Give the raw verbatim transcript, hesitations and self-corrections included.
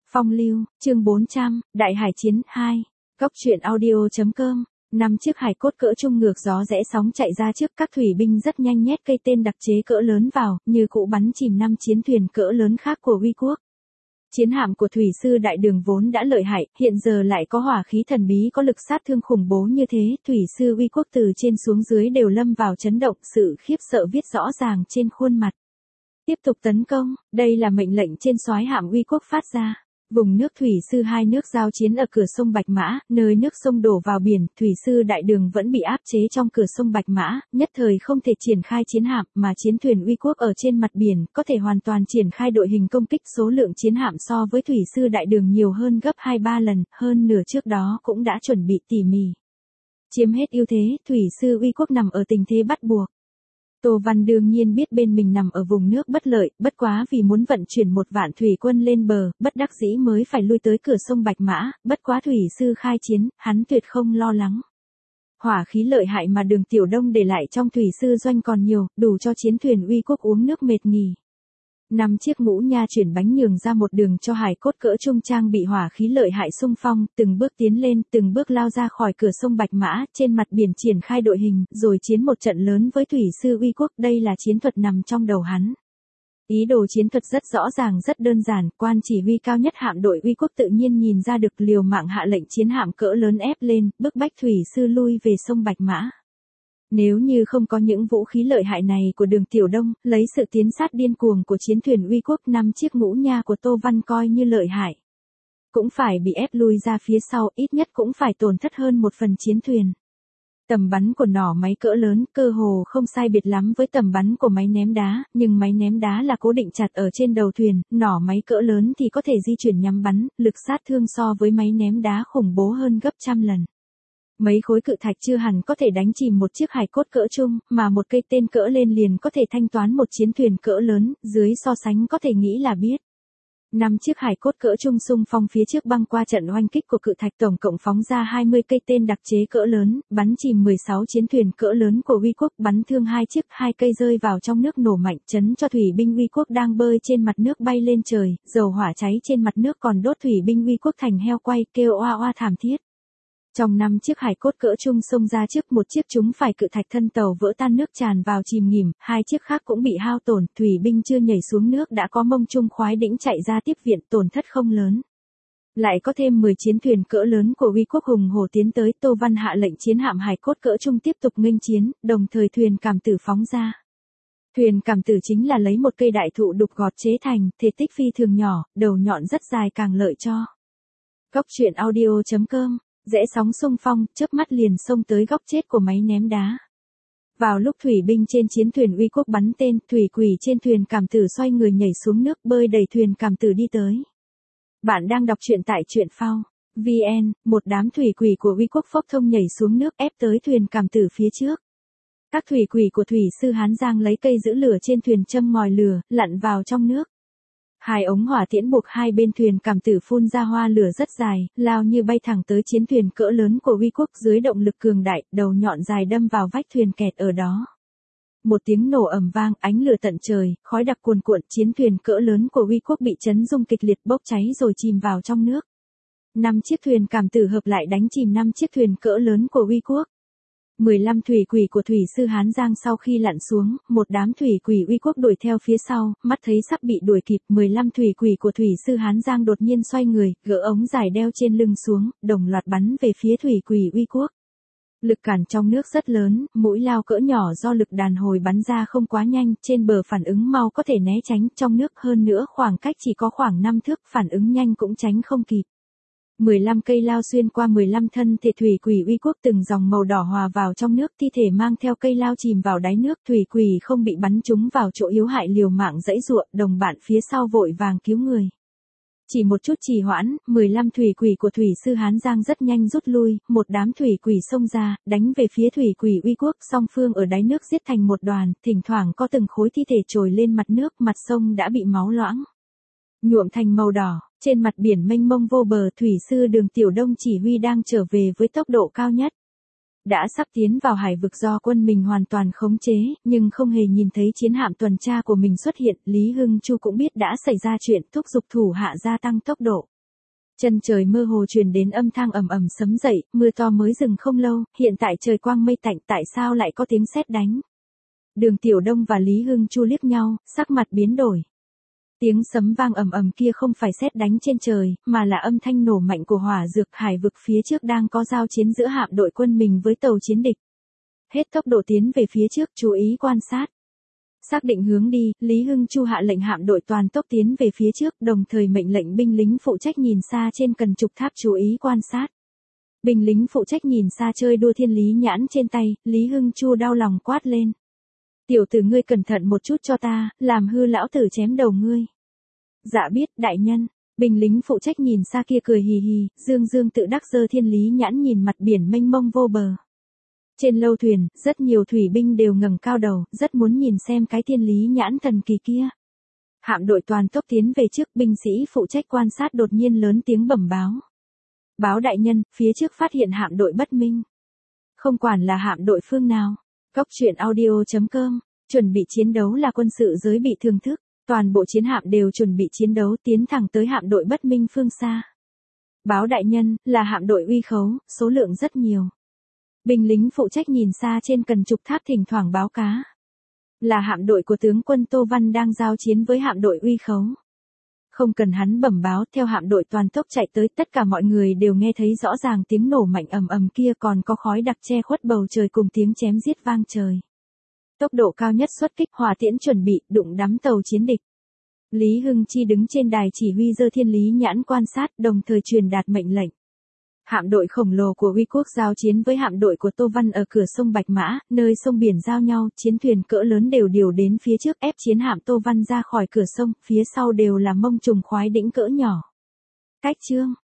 Phong lưu, chương bốn trăm, Đại Hải Chiến hai. Góc truyện audio.com. Năm chiếc hải cốt cỡ trung ngược gió rẽ sóng chạy ra trước, các thủy binh rất nhanh nhét cây tên đặc chế cỡ lớn vào, như cũ bắn chìm năm chiến thuyền cỡ lớn khác của Uy quốc. Chiến hạm của thủy sư đại đường vốn đã lợi hại, hiện giờ lại có hỏa khí thần bí có lực sát thương khủng bố như thế, thủy sư Uy quốc từ trên xuống dưới đều lâm vào chấn động, sự khiếp sợ viết rõ ràng trên khuôn mặt. Tiếp tục tấn công, đây là mệnh lệnh trên soái hạm Uy quốc phát ra. Vùng nước thủy sư hai nước giao chiến ở cửa sông Bạch Mã, nơi nước sông đổ vào biển, thủy sư đại đường vẫn bị áp chế trong cửa sông Bạch Mã, nhất thời không thể triển khai chiến hạm, mà chiến thuyền Uy quốc ở trên mặt biển, có thể hoàn toàn triển khai đội hình công kích. Số lượng chiến hạm so với thủy sư đại đường nhiều hơn gấp hai ba lần, hơn nửa trước đó cũng đã chuẩn bị tỉ mỉ. Chiếm hết ưu thế, thủy sư Uy quốc nằm ở tình thế bắt buộc. Tô Văn đương nhiên biết bên mình nằm ở vùng nước bất lợi, bất quá vì muốn vận chuyển một vạn thủy quân lên bờ, bất đắc dĩ mới phải lui tới cửa sông Bạch Mã, bất quá thủy sư khai chiến, hắn tuyệt không lo lắng. Hỏa khí lợi hại mà Đường Tiểu Đông để lại trong thủy sư doanh còn nhiều, đủ cho chiến thuyền Uy quốc uống nước mệt nghỉ. Năm chiếc ngũ nha chuyển bánh nhường ra một đường cho hải cốt cỡ trung trang bị hỏa khí lợi hại xung phong, từng bước tiến lên, từng bước lao ra khỏi cửa sông Bạch Mã, trên mặt biển triển khai đội hình, rồi chiến một trận lớn với thủy sư Uy quốc. Đây là chiến thuật nằm trong đầu hắn. Ý đồ chiến thuật rất rõ ràng, rất đơn giản, quan chỉ huy cao nhất hạm đội Uy quốc tự nhiên nhìn ra được, liều mạng hạ lệnh chiến hạm cỡ lớn ép lên, bức bách thủy sư lui về sông Bạch Mã. Nếu như không có những vũ khí lợi hại này của Đường Tiểu Đông, lấy sự tiến sát điên cuồng của chiến thuyền Uy quốc, năm chiếc ngũ nha của Tô Văn coi như lợi hại. Cũng phải bị ép lui ra phía sau, ít nhất cũng phải tổn thất hơn một phần chiến thuyền. Tầm bắn của nỏ máy cỡ lớn cơ hồ không sai biệt lắm với tầm bắn của máy ném đá, nhưng máy ném đá là cố định chặt ở trên đầu thuyền, nỏ máy cỡ lớn thì có thể di chuyển nhắm bắn, lực sát thương so với máy ném đá khủng bố hơn gấp trăm lần. Mấy khối cự thạch chưa hẳn có thể đánh chìm một chiếc hải cốt cỡ trung, mà một cây tên cỡ lên liền có thể thanh toán một chiến thuyền cỡ lớn, dưới so sánh có thể nghĩ là biết. Năm chiếc hải cốt cỡ trung xung phong phía trước băng qua trận oanh kích của cự thạch, tổng cộng phóng ra hai mươi cây tên đặc chế cỡ lớn, bắn chìm mười sáu chiến thuyền cỡ lớn của Uy quốc, bắn thương hai chiếc, hai cây rơi vào trong nước nổ mạnh, chấn cho thủy binh Uy quốc đang bơi trên mặt nước bay lên trời, dầu hỏa cháy trên mặt nước còn đốt thủy binh Uy quốc thành heo quay, kêu oa oa thảm thiết. Trong năm chiếc hải cốt cỡ trung xông ra trước, một chiếc chúng phải cự thạch thân tàu vỡ tan, nước tràn vào chìm nghỉm, hai chiếc khác cũng bị hao tổn, thủy binh chưa nhảy xuống nước đã có mông trung khoái đĩnh chạy ra tiếp viện, tổn thất không lớn. Lại có thêm mười chiến thuyền cỡ lớn của Uy quốc hùng hổ tiến tới, Tô Văn hạ lệnh chiến hạm hải cốt cỡ trung tiếp tục nghênh chiến, đồng thời thuyền cảm tử phóng ra. Thuyền cảm tử chính là lấy một cây đại thụ đục gọt chế thành, thể tích phi thường nhỏ, đầu nhọn rất dài, càng lợi cho. Góc truyện audio.com. Rẽ sóng xung phong, chớp mắt liền xông tới góc chết của máy ném đá. Vào lúc thủy binh trên chiến thuyền Uy quốc bắn tên, thủy quỷ trên thuyền cảm tử xoay người nhảy xuống nước, bơi đẩy thuyền cảm tử đi tới. Bạn đang đọc truyện tại truyện phao chấm vn, một đám thủy quỷ của Uy quốc phốc thông nhảy xuống nước ép tới thuyền cảm tử phía trước. Các thủy quỷ của thủy sư Hán Giang lấy cây giữ lửa trên thuyền châm ngòi lửa, lặn vào trong nước. Hai ống hỏa tiễn buộc hai bên thuyền cảm tử phun ra hoa lửa rất dài, lao như bay thẳng tới chiến thuyền cỡ lớn của Uy quốc, dưới động lực cường đại, đầu nhọn dài đâm vào vách thuyền kẹt ở đó. Một tiếng nổ ầm vang, ánh lửa tận trời, khói đặc cuồn cuộn, chiến thuyền cỡ lớn của Uy quốc bị chấn rung kịch liệt, bốc cháy rồi chìm vào trong nước. Năm chiếc thuyền cảm tử hợp lại đánh chìm năm chiếc thuyền cỡ lớn của Uy quốc. mười lăm thủy quỷ của thủy sư Hán Giang sau khi lặn xuống, một đám thủy quỷ Uy quốc đuổi theo phía sau, mắt thấy sắp bị đuổi kịp, mười lăm thủy quỷ của thủy sư Hán Giang đột nhiên xoay người, gỡ ống dài đeo trên lưng xuống, đồng loạt bắn về phía thủy quỷ Uy quốc. Lực cản trong nước rất lớn, mũi lao cỡ nhỏ do lực đàn hồi bắn ra không quá nhanh, trên bờ phản ứng mau có thể né tránh, trong nước hơn nữa khoảng cách chỉ có khoảng năm thước, phản ứng nhanh cũng tránh không kịp. mười lăm cây lao xuyên qua mười lăm thân thể thủy quỷ Uy quốc, từng dòng màu đỏ hòa vào trong nước, thi thể mang theo cây lao chìm vào đáy nước, thủy quỷ không bị bắn trúng vào chỗ yếu hại liều mạng giãy giụa, đồng bạn phía sau vội vàng cứu người. Chỉ một chút trì hoãn, mười lăm thủy quỷ của thủy sư Hán Giang rất nhanh rút lui, một đám thủy quỷ xông ra, đánh về phía thủy quỷ Uy quốc, song phương ở đáy nước giết thành một đoàn, thỉnh thoảng có từng khối thi thể trồi lên mặt nước, mặt sông đã bị máu loãng nhuộm thành màu đỏ. Trên mặt biển mênh mông vô bờ, thủy sư Đường Tiểu Đông chỉ huy đang trở về với tốc độ cao nhất. Đã sắp tiến vào hải vực do quân mình hoàn toàn khống chế, nhưng không hề nhìn thấy chiến hạm tuần tra của mình xuất hiện, Lý Hưng Chu cũng biết đã xảy ra chuyện, thúc giục thủ hạ gia tăng tốc độ. Chân trời mơ hồ truyền đến âm thanh ầm ầm sấm dậy, mưa to mới dừng không lâu, hiện tại trời quang mây tạnh, tại sao lại có tiếng sét đánh? Đường Tiểu Đông và Lý Hưng Chu liếc nhau, sắc mặt biến đổi. Tiếng sấm vang ầm ầm kia không phải sét đánh trên trời, mà là âm thanh nổ mạnh của hỏa dược hải vực phía trước đang có giao chiến giữa hạm đội quân mình với tàu chiến địch. Hết tốc độ tiến về phía trước, chú ý quan sát. Xác định hướng đi, Lý Hưng Chu hạ lệnh hạm đội toàn tốc tiến về phía trước, đồng thời mệnh lệnh binh lính phụ trách nhìn xa trên cần trục tháp chú ý quan sát. Binh lính phụ trách nhìn xa chơi đua thiên lý nhãn trên tay, Lý Hưng Chu đau lòng quát lên. Tiểu tử ngươi cẩn thận một chút cho ta, làm hư lão tử chém đầu ngươi. Dạ biết, đại nhân. Binh lính phụ trách nhìn xa kia cười hì hì, dương dương tự đắc giơ thiên lý nhãn nhìn mặt biển mênh mông vô bờ. Trên lâu thuyền, rất nhiều thủy binh đều ngẩng cao đầu, rất muốn nhìn xem cái thiên lý nhãn thần kỳ kia. Hạm đội toàn tốc tiến về trước, binh sĩ phụ trách quan sát đột nhiên lớn tiếng bẩm báo. Báo đại nhân, phía trước phát hiện hạm đội bất minh. Không quản là hạm đội phương nào. Cốc truyện audio chấm com, chuẩn bị chiến đấu là quân sự giới bị thương thức, toàn bộ chiến hạm đều chuẩn bị chiến đấu tiến thẳng tới hạm đội bất minh phương xa. Báo đại nhân, là hạm đội Uy Khấu, số lượng rất nhiều. Binh lính phụ trách nhìn xa trên cần trục tháp thỉnh thoảng báo cá. Là hạm đội của tướng quân Tô Văn đang giao chiến với hạm đội Uy Khấu. Không cần hắn bẩm báo, theo hạm đội toàn tốc chạy tới, tất cả mọi người đều nghe thấy rõ ràng tiếng nổ mạnh ầm ầm kia, còn có khói đặc che khuất bầu trời cùng tiếng chém giết vang trời. Tốc độ cao nhất xuất kích, hỏa tiễn chuẩn bị, đụng đắm tàu chiến địch. Lý Hưng Chi đứng trên đài chỉ huy giơ thiên lý nhãn quan sát, đồng thời truyền đạt mệnh lệnh. Hạm đội khổng lồ của Uy Quốc giao chiến với hạm đội của Tô Văn ở cửa sông Bạch Mã, nơi sông biển giao nhau, chiến thuyền cỡ lớn đều điều đến phía trước ép chiến hạm Tô Văn ra khỏi cửa sông, phía sau đều là mông trùng khoái đĩnh cỡ nhỏ. Cách chương